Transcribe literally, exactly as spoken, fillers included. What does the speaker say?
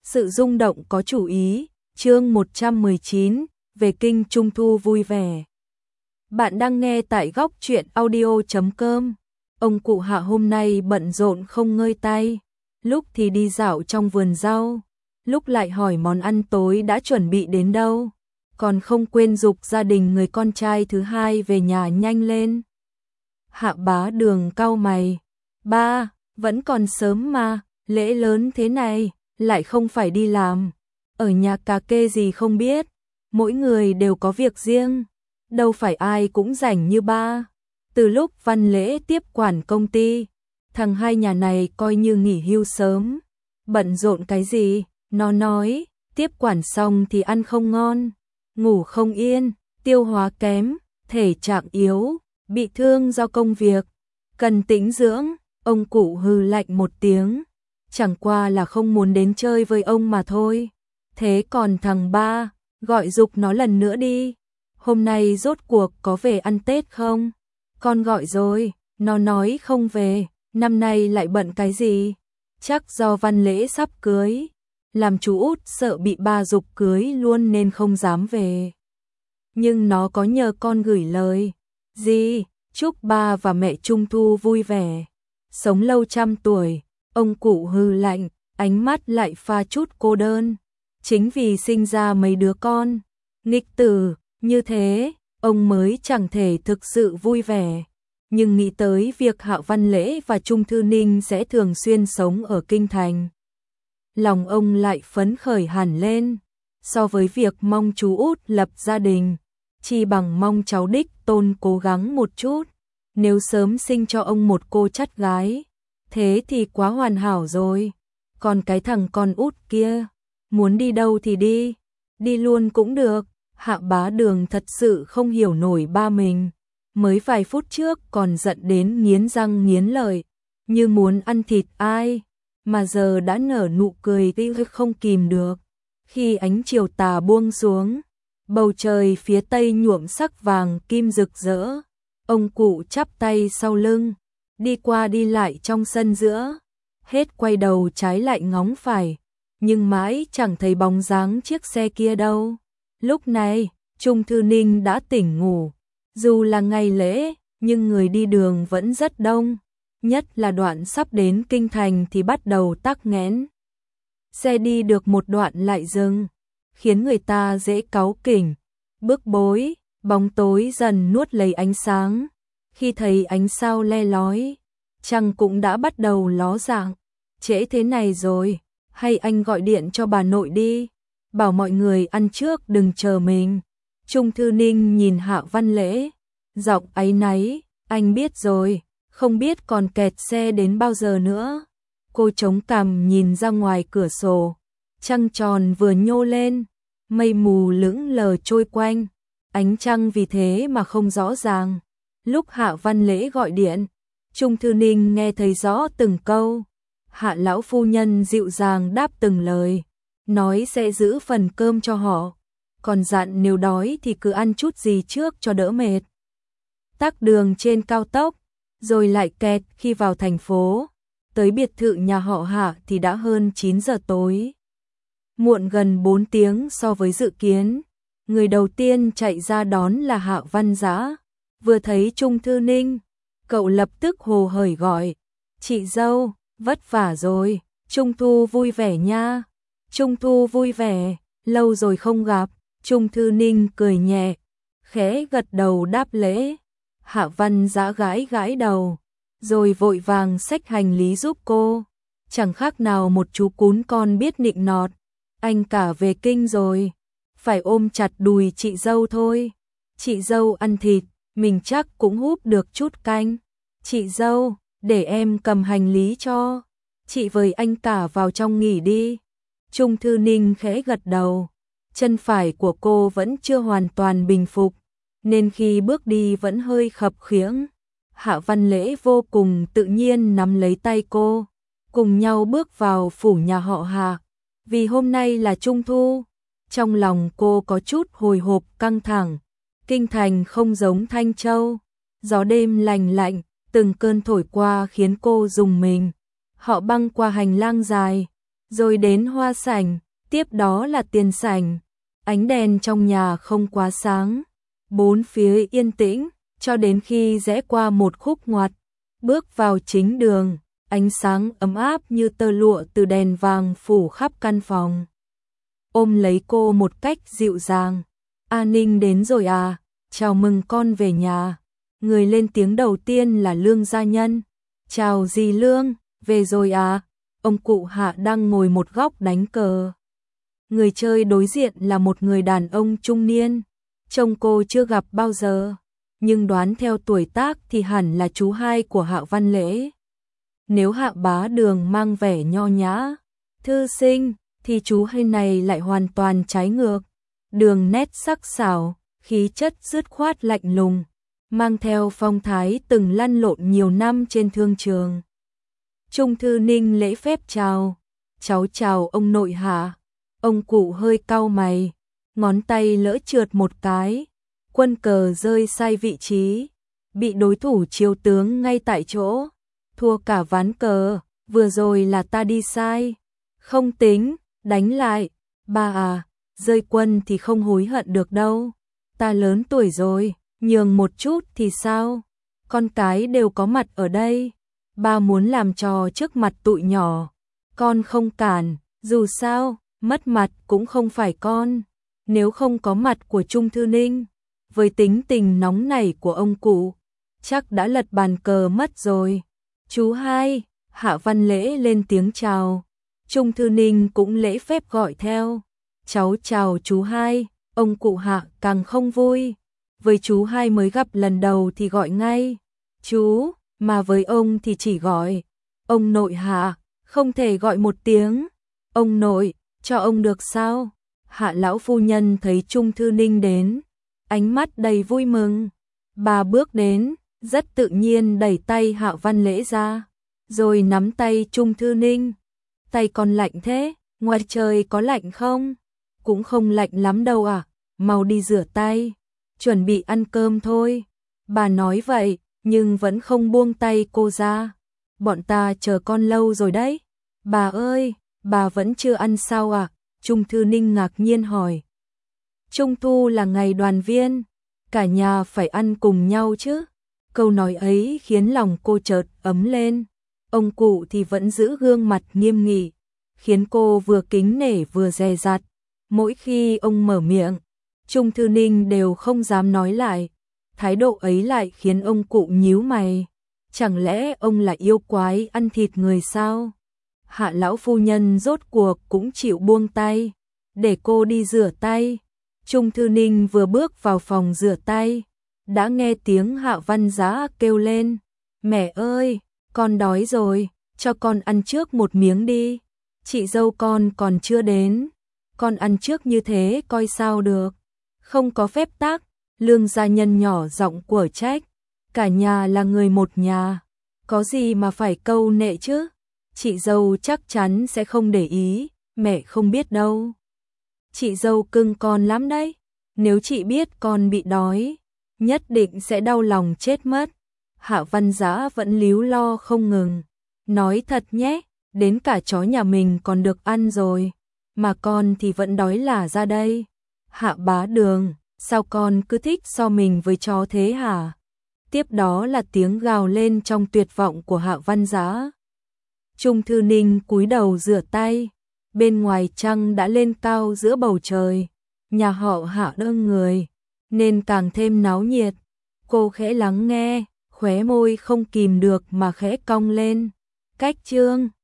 Sự rung động có chủ ý, chương một trăm mười chín, về kinh Trung thu vui vẻ. Bạn đang nghe tại góc truyện audio chấm com. Ông cụ Hạ hôm nay bận rộn không ngơi tay, lúc thì đi dạo trong vườn rau, lúc lại hỏi món ăn tối đã chuẩn bị đến đâu, còn không quên giục gia đình người con trai thứ hai về nhà nhanh lên. Hạ Bá Đường cau mày, ba, vẫn còn sớm mà, lễ lớn thế này, lại không phải đi làm, ở nhà cà kê gì không biết, mỗi người đều có việc riêng, đâu phải ai cũng rảnh như ba. Từ lúc Văn Lễ tiếp quản công ty, thằng hai nhà này coi như nghỉ hưu sớm, bận rộn cái gì, nó nói, tiếp quản xong thì ăn không ngon, ngủ không yên, tiêu hóa kém, thể trạng yếu, bị thương do công việc, cần tĩnh dưỡng. Ông cụ hừ lạnh một tiếng, chẳng qua là không muốn đến chơi với ông mà thôi. Thế còn thằng ba, gọi giục nó lần nữa đi. Hôm nay rốt cuộc có về ăn Tết không? Con gọi rồi, nó nói không về, năm nay lại bận cái gì? Chắc do Văn Lễ sắp cưới, làm chú út sợ bị ba giục cưới luôn nên không dám về. Nhưng nó có nhờ con gửi lời, gì, chúc ba và mẹ Trung thu vui vẻ, sống lâu trăm tuổi. Ông cụ hừ lạnh, ánh mắt lại pha chút cô đơn. Chính vì sinh ra mấy đứa con nghịch tử như thế, ông mới chẳng thể thực sự vui vẻ. Nhưng nghĩ tới việc Hạ Văn Lễ và Trung Thư Ninh sẽ thường xuyên sống ở kinh thành, lòng ông lại phấn khởi hẳn lên. So với việc mong chú út lập gia đình, chỉ bằng mong cháu đích tôn cố gắng một chút. Nếu sớm sinh cho ông một cô chắt gái, thế thì quá hoàn hảo rồi. Còn cái thằng con út kia, muốn đi đâu thì đi, đi luôn cũng được. Hạ Bá Đường thật sự không hiểu nổi ba mình, mới vài phút trước còn giận đến nghiến răng nghiến lợi, như muốn ăn thịt ai, mà giờ đã nở nụ cười không kìm được. Khi ánh chiều tà buông xuống, bầu trời phía tây nhuộm sắc vàng kim rực rỡ, ông cụ chắp tay sau lưng, đi qua đi lại trong sân giữa, hết quay đầu trái lại ngóng phải, nhưng mãi chẳng thấy bóng dáng chiếc xe kia đâu. Lúc này, Trung Thư Ninh đã tỉnh ngủ, dù là ngày lễ, nhưng người đi đường vẫn rất đông, nhất là đoạn sắp đến kinh thành thì bắt đầu tắc nghẽn. Xe đi được một đoạn lại dừng, khiến người ta dễ cáu kỉnh, bức bối, bóng tối dần nuốt lấy ánh sáng. Khi thấy ánh sao le lói, trăng cũng đã bắt đầu ló dạng. Trễ thế này rồi, hay anh gọi điện cho bà nội đi, bảo mọi người ăn trước đừng chờ mình. Trung Thư Ninh nhìn Hạ Văn Lễ, giọng áy náy, anh biết rồi, không biết còn kẹt xe đến bao giờ nữa. Cô chống cằm nhìn ra ngoài cửa sổ, trăng tròn vừa nhô lên, mây mù lững lờ trôi quanh, ánh trăng vì thế mà không rõ ràng. Lúc Hạ Văn Lễ gọi điện, Trung Thư Ninh nghe thấy rõ từng câu. Hạ lão phu nhân dịu dàng đáp từng lời, nói sẽ giữ phần cơm cho họ, còn dặn nếu đói thì cứ ăn chút gì trước cho đỡ mệt. Tắc đường trên cao tốc, rồi lại kẹt khi vào thành phố, tới biệt thự nhà họ Hạ thì đã hơn chín giờ tối. Muộn gần bốn tiếng so với dự kiến, người đầu tiên chạy ra đón là Hạ Văn Dã. Vừa thấy Trung Thư Ninh, cậu lập tức hồ hởi gọi, chị dâu, vất vả rồi, Trung thu vui vẻ nha. Trung thu vui vẻ, lâu rồi không gặp. Trung Thư Ninh cười nhẹ, khẽ gật đầu đáp lễ. Hạ Văn Dã gãi gãi đầu, rồi vội vàng xách hành lý giúp cô, chẳng khác nào một chú cún con biết nịnh nọt. Anh cả về kinh rồi, phải ôm chặt đùi chị dâu thôi. Chị dâu ăn thịt, mình chắc cũng húp được chút canh. Chị dâu, để em cầm hành lý cho, chị với anh cả vào trong nghỉ đi. Trung Thư Ninh khẽ gật đầu, chân phải của cô vẫn chưa hoàn toàn bình phục, nên khi bước đi vẫn hơi khập khiễng. Hạ Văn Lễ vô cùng tự nhiên nắm lấy tay cô, cùng nhau bước vào phủ nhà họ Hạ. Vì hôm nay là Trung thu, trong lòng cô có chút hồi hộp căng thẳng. Kinh thành không giống Thanh Châu, gió đêm lành lạnh, từng cơn thổi qua khiến cô rùng mình. Họ băng qua hành lang dài, rồi đến hoa sảnh, tiếp đó là tiền sảnh. Ánh đèn trong nhà không quá sáng, bốn phía yên tĩnh, cho đến khi rẽ qua một khúc ngoặt, bước vào chính đường, ánh sáng ấm áp như tơ lụa từ đèn vàng phủ khắp căn phòng. Ôm lấy cô một cách dịu dàng. A Ninh đến rồi à, chào mừng con về nhà. Người lên tiếng đầu tiên là Lương gia nhân. Chào dì Lương, về rồi à? Ông cụ Hạ đang ngồi một góc đánh cờ. Người chơi đối diện là một người đàn ông trung niên. Trông cô chưa gặp bao giờ, nhưng đoán theo tuổi tác thì hẳn là chú hai của Hạ Văn Lễ. Nếu Hạ Bá Đường mang vẻ nho nhã, thư sinh, thì chú hai này lại hoàn toàn trái ngược. Đường nét sắc sảo, khí chất dứt khoát lạnh lùng, mang theo phong thái từng lăn lộn nhiều năm trên thương trường. Trung Thư Ninh lễ phép chào, cháu chào ông nội Hạ. Ông cụ hơi cau mày, ngón tay lỡ trượt một cái, quân cờ rơi sai vị trí, bị đối thủ chiếu tướng ngay tại chỗ, thua cả ván cờ, vừa rồi là ta đi sai. Không tính, đánh lại, ba à, rơi quân thì không hối hận được đâu, ta lớn tuổi rồi, nhường một chút thì sao, con cái đều có mặt ở đây, ba muốn làm trò trước mặt tụi nhỏ, con không cản, dù sao, mất mặt cũng không phải con. Nếu không có mặt của Trung Thư Ninh, với tính tình nóng nảy của ông cụ, chắc đã lật bàn cờ mất rồi. Chú hai, Hạ Văn Lễ lên tiếng chào. Trung Thư Ninh cũng lễ phép gọi theo. Cháu chào chú hai, ông cụ Hạ càng không vui. Với chú hai mới gặp lần đầu thì gọi ngay chú, mà với ông thì chỉ gọi ông nội Hạ, không thể gọi một tiếng. Ông nội, cho ông được sao? Hạ lão phu nhân thấy Trung Thư Ninh đến, ánh mắt đầy vui mừng. Bà bước đến, rất tự nhiên đẩy tay Hạ Văn Lễ ra, rồi nắm tay Trung Thư Ninh. Tay con lạnh thế, ngoài trời có lạnh không? Cũng không lạnh lắm đâu à, mau đi rửa tay, chuẩn bị ăn cơm thôi. Bà nói vậy, nhưng vẫn không buông tay cô ra. Bọn ta chờ con lâu rồi đấy. Bà ơi, bà vẫn chưa ăn sao à? Trung Thư Ninh ngạc nhiên hỏi. Trung thu là ngày đoàn viên, cả nhà phải ăn cùng nhau chứ. Câu nói ấy khiến lòng cô chợt ấm lên. Ông cụ thì vẫn giữ gương mặt nghiêm nghị, khiến cô vừa kính nể vừa dè dặt. Mỗi khi ông mở miệng, Trung Thư Ninh đều không dám nói lại. Thái độ ấy lại khiến ông cụ nhíu mày. Chẳng lẽ ông là yêu quái ăn thịt người sao? Hạ lão phu nhân rốt cuộc cũng chịu buông tay, để cô đi rửa tay. Trung Thư Ninh vừa bước vào phòng rửa tay, đã nghe tiếng Hạ Văn Giá kêu lên. Mẹ ơi, con đói rồi, cho con ăn trước một miếng đi. Chị dâu con còn chưa đến, con ăn trước như thế coi sao được. Không có phép tắc, Lương gia nhân nhỏ giọng của trách. Cả nhà là người một nhà, có gì mà phải câu nệ chứ? Chị dâu chắc chắn sẽ không để ý, mẹ không biết đâu. Chị dâu cưng con lắm đấy, nếu chị biết con bị đói, nhất định sẽ đau lòng chết mất. Hạ Văn Giá vẫn líu lo không ngừng. Nói thật nhé, đến cả chó nhà mình còn được ăn rồi, mà con thì vẫn đói lả ra đây. Hạ Bá Đường, sao con cứ thích so mình với chó thế hả? Tiếp đó là tiếng gào lên trong tuyệt vọng của Hạ Văn Giá. Trung Thư Ninh cúi đầu rửa tay, bên ngoài trăng đã lên cao giữa bầu trời, nhà họ Hạ đông người, nên càng thêm náo nhiệt. Cô khẽ lắng nghe, khóe môi không kìm được mà khẽ cong lên. Cách chương